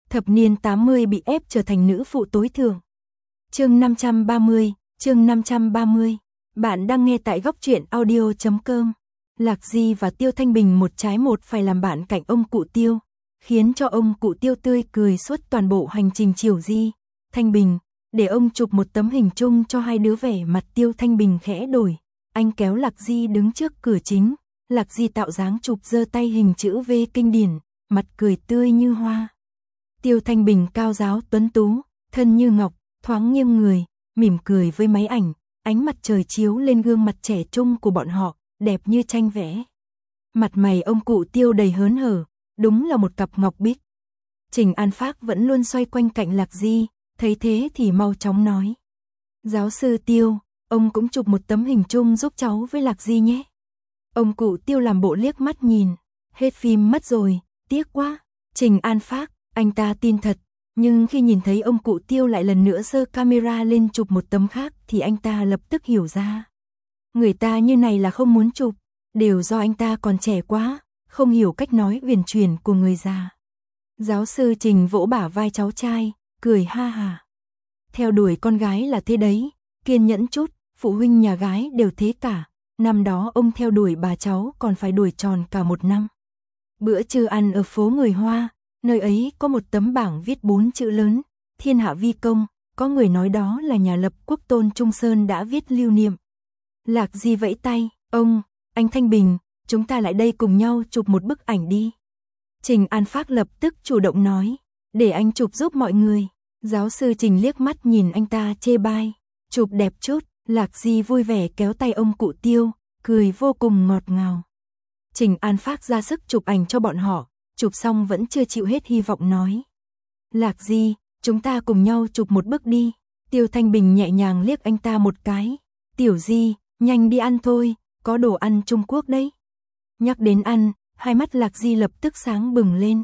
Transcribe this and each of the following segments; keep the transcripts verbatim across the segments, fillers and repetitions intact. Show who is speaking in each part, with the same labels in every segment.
Speaker 1: thập niên tám mươi bị ép trở thành nữ phụ tối thượng. Chương năm trăm ba mươi, chương năm trăm ba mươi. Bạn đang nghe tại góc truyện audio chấm com. Lạc Di và Tiêu Thanh Bình một trái một phải làm bạn cạnh ông cụ Tiêu, khiến cho ông cụ Tiêu tươi cười suốt toàn bộ hành trình chiều Di, Thanh Bình, để ông chụp một tấm hình chung cho hai đứa. Vẻ mặt Tiêu Thanh Bình khẽ đổi, anh kéo Lạc Di đứng trước cửa chính, Lạc Di tạo dáng chụp giơ tay hình chữ V kinh điển, mặt cười tươi như hoa. Tiêu Thanh Bình cao giáo tuấn tú, thân như ngọc, thoáng nghiêng người, mỉm cười với máy ảnh, ánh mặt trời chiếu lên gương mặt trẻ trung của bọn họ, đẹp như tranh vẽ. Mặt mày ông cụ Tiêu đầy hớn hở, đúng là một cặp ngọc bích. Trình An Phác vẫn luôn xoay quanh cạnh Lạc Di, thấy thế thì mau chóng nói: "Giáo sư Tiêu, ông cũng chụp một tấm hình chung giúp cháu với Lạc Di nhé." Ông cụ Tiêu làm bộ liếc mắt nhìn, hết phim mất rồi, tiếc quá. Trình An Phác, anh ta tin thật, nhưng khi nhìn thấy ông cụ Tiêu lại lần nữa giơ camera lên chụp một tấm khác thì anh ta lập tức hiểu ra. Người ta như này là không muốn chụp, đều do anh ta còn trẻ quá, không hiểu cách nói uyển chuyển của người già. Giáo sư Trình vỗ bả vai cháu trai, cười ha hà. Theo đuổi con gái là thế đấy, kiên nhẫn chút, phụ huynh nhà gái đều thế cả. Năm đó ông theo đuổi bà cháu còn phải đuổi tròn cả một năm. Bữa trưa ăn ở phố người Hoa, nơi ấy có một tấm bảng viết bốn chữ lớn, Thiên Hạ Vi Công, có người nói đó là nhà lập quốc Tôn Trung Sơn đã viết lưu niệm. Lạc Di vẫy tay, ông, anh Thanh Bình, chúng ta lại đây cùng nhau chụp một bức ảnh đi. Trình An Phác lập tức chủ động nói, để anh chụp giúp mọi người. Giáo sư Trình liếc mắt nhìn anh ta chê bai, chụp đẹp chút. Lạc Di vui vẻ kéo tay ông cụ Tiêu, cười vô cùng ngọt ngào. Trình An Phác ra sức chụp ảnh cho bọn họ, chụp xong vẫn chưa chịu hết hy vọng nói: Lạc Di, chúng ta cùng nhau chụp một bức đi. Tiêu Thanh Bình nhẹ nhàng liếc anh ta một cái, Tiểu Di, nhanh đi ăn thôi, có đồ ăn Trung Quốc đấy. Nhắc đến ăn, hai mắt Lạc Di lập tức sáng bừng lên.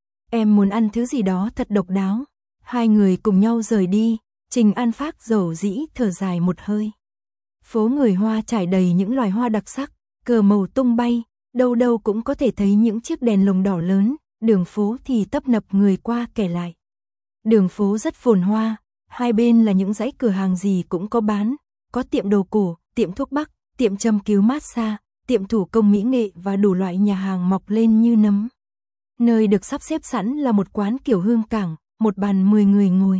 Speaker 1: Em muốn ăn thứ gì đó thật độc đáo. Hai người cùng nhau rời đi. Trình An Phác dầu dĩ thở dài một hơi. Phố người Hoa trải đầy những loài hoa đặc sắc, cờ màu tung bay, đâu đâu cũng có thể thấy những chiếc đèn lồng đỏ lớn, đường phố thì tấp nập người qua kẻ lại. Đường phố rất phồn hoa, hai bên là những dãy cửa hàng gì cũng có bán, có tiệm đồ cổ, tiệm thuốc bắc, tiệm châm cứu massage, tiệm thủ công mỹ nghệ và đủ loại nhà hàng mọc lên như nấm. Nơi được sắp xếp sẵn là một quán kiểu hương cảng, một bàn mười người ngồi.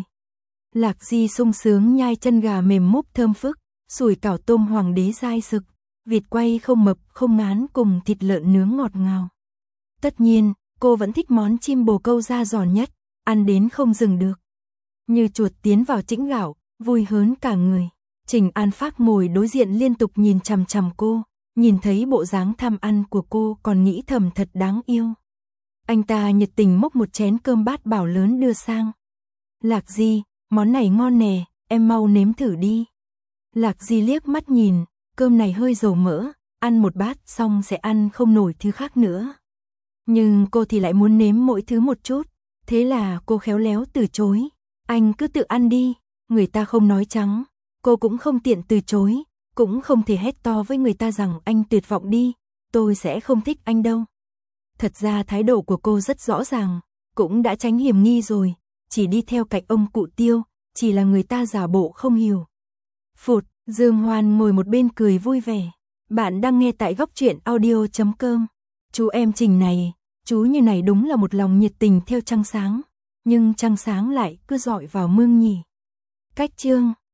Speaker 1: Lạc Di sung sướng nhai chân gà mềm múp thơm phức, sủi cảo tôm hoàng đế dai sực, vịt quay không mập không ngán cùng thịt lợn nướng ngọt ngào. Tất nhiên, cô vẫn thích món chim bồ câu da giòn nhất, ăn đến không dừng được. Như chuột tiến vào chĩnh gạo, vui hớn cả người. Trình An Phác ngồi đối diện liên tục nhìn chằm chằm cô, nhìn thấy bộ dáng tham ăn của cô còn nghĩ thầm thật đáng yêu. Anh ta nhiệt tình múc một chén cơm bát bảo lớn đưa sang. Lạc Di, món này ngon nè, em mau nếm thử đi. Lạc Di liếc mắt nhìn, cơm này hơi dầu mỡ, ăn một bát xong sẽ ăn không nổi thứ khác nữa. Nhưng cô thì lại muốn nếm mỗi thứ một chút, thế là cô khéo léo từ chối. Anh cứ tự ăn đi, người ta không nói trắng, cô cũng không tiện từ chối, cũng không thể hét to với người ta rằng anh tuyệt vọng đi, tôi sẽ không thích anh đâu. Thật ra thái độ của cô rất rõ ràng, cũng đã tránh hiểm nghi rồi, chỉ đi theo cạnh ông cụ Tiêu, chỉ là người ta giả bộ không hiểu. Phụt, Dương Hoan ngồi một bên cười vui vẻ. Bạn đang nghe tại góc truyện audio chấm com. Chú em Trình này, chú như này đúng là một lòng nhiệt tình theo trăng sáng, nhưng trăng sáng lại cứ dọi vào mương nhỉ. Cách chương